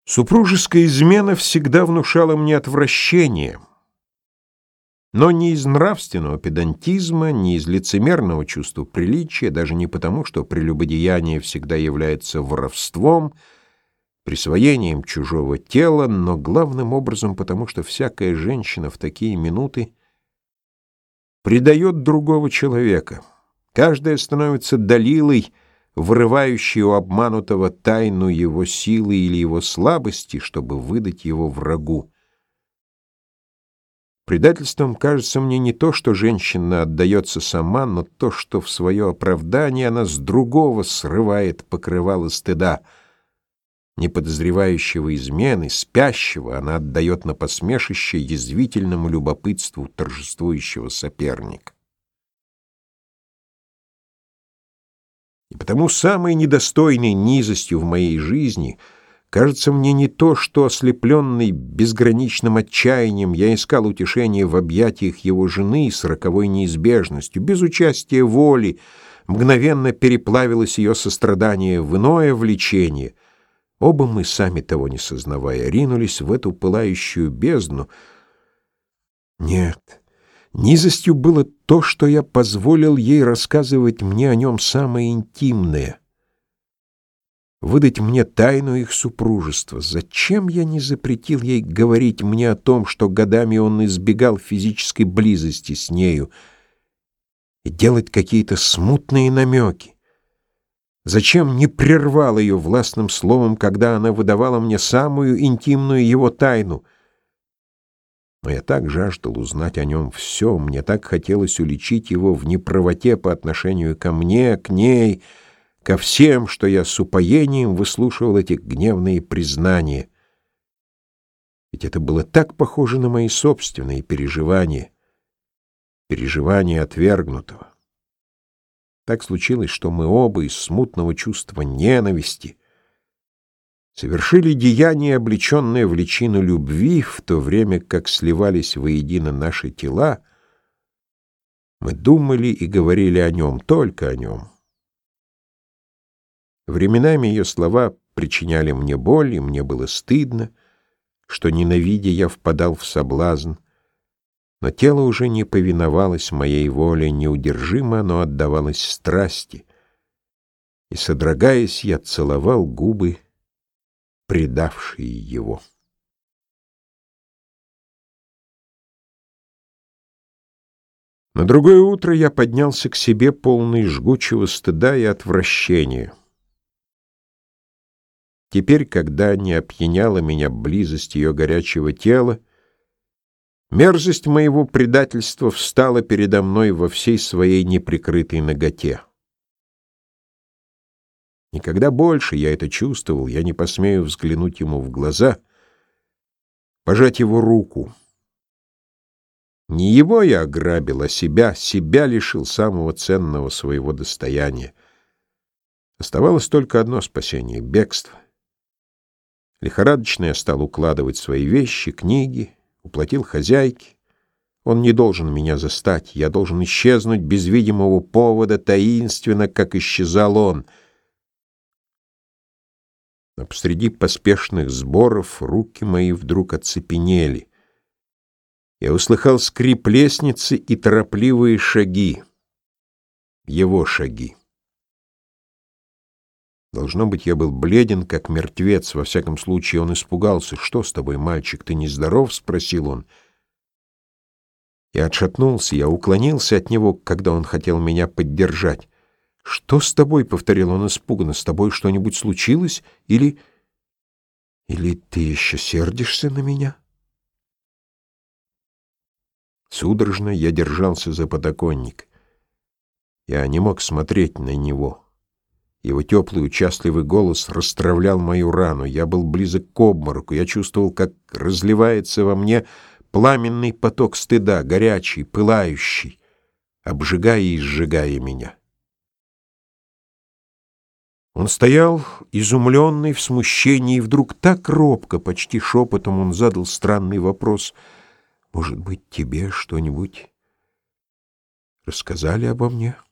Супружеская измена всегда внушала мне отвращение, но не из нравственного педантизма, не из лицемерного чувства приличия, даже не потому, что прелюбодеяние всегда является воровством, присвоением чужого тела, но главным образом потому, что всякая женщина в такие минуты предает другого человека. Каждая становится Далилой, вырывающей у обманутого тайну его силы или его слабости, чтобы выдать его врагу. Предательством кажется мне не то, что женщина отдается сама, но то, что в свое оправдание она с другого срывает покрывало стыда. Не подозревающего измены, спящего, она отдает на посмешище язвительному любопытству торжествующего соперника. И потому самой недостойной низостью в моей жизни кажется мне не то, что, ослепленный безграничным отчаянием, я искал утешения в объятиях его жены с роковой неизбежностью, без участия воли, мгновенно переплавилось ее сострадание в иное влечение. Оба мы, сами того не сознавая, ринулись в эту пылающую бездну. Нет, низостью было то, что я позволил ей рассказывать мне о нем самое интимное, выдать мне тайну их супружества. Зачем я не запретил ей говорить мне о том, что годами он избегал физической близости с нею, и делать какие-то смутные намеки? Зачем не прервал ее властным словом, когда она выдавала мне самую интимную его тайну? Но я так жаждал узнать о нем все, мне так хотелось уличить его в неправоте по отношению ко мне, к ней, ко всем, что я с упоением выслушивал эти гневные признания. Ведь это было так похоже на мои собственные переживания, переживания отвергнутого. Так случилось, что мы оба из смутного чувства ненависти совершили деяние, облеченное в личину любви, в то время как сливались воедино наши тела, мы думали и говорили о нем, только о нем. Временами ее слова причиняли мне боль, и мне было стыдно, что, ненавидя, я впадал в соблазн, но тело уже не повиновалось моей воле, неудержимо оно отдавалось страсти, и, содрогаясь, я целовал губы, предавшие его. На другое утро я поднялся к себе, полный жгучего стыда и отвращения. Теперь, когда не опьяняла меня близость ее горячего тела, мерзость моего предательства встала передо мной во всей своей неприкрытой наготе. Никогда больше я это чувствовал, я не посмею взглянуть ему в глаза, пожать его руку. Не его я ограбил, а себя лишил самого ценного своего достояния. Оставалось только одно спасение — бегство. Лихорадочно я стал укладывать свои вещи, книги, уплатил хозяйке. Он не должен меня застать, я должен исчезнуть без видимого повода, таинственно, как исчезал он. Но посреди поспешных сборов руки мои вдруг оцепенели. Я услыхал скрип лестницы и торопливые шаги. Его шаги. Должно быть, я был бледен, как мертвец. Во всяком случае, он испугался. «Что с тобой, мальчик, ты нездоров?» — спросил он. Я отшатнулся, я уклонился от него, когда он хотел меня поддержать. «Что с тобой?» — повторил он испуганно. «С тобой что-нибудь случилось? Или ты еще сердишься на меня?» Судорожно я держался за подоконник. Я не мог смотреть на него. Его теплый, участливый голос расстравлял мою рану. Я был близок к обмороку. Я чувствовал, как разливается во мне пламенный поток стыда, горячий, пылающий, обжигая и сжигая меня. Он стоял, изумленный, в смущении, и вдруг так робко, почти шепотом он задал странный вопрос. «Может быть, тебе что-нибудь рассказали обо мне?»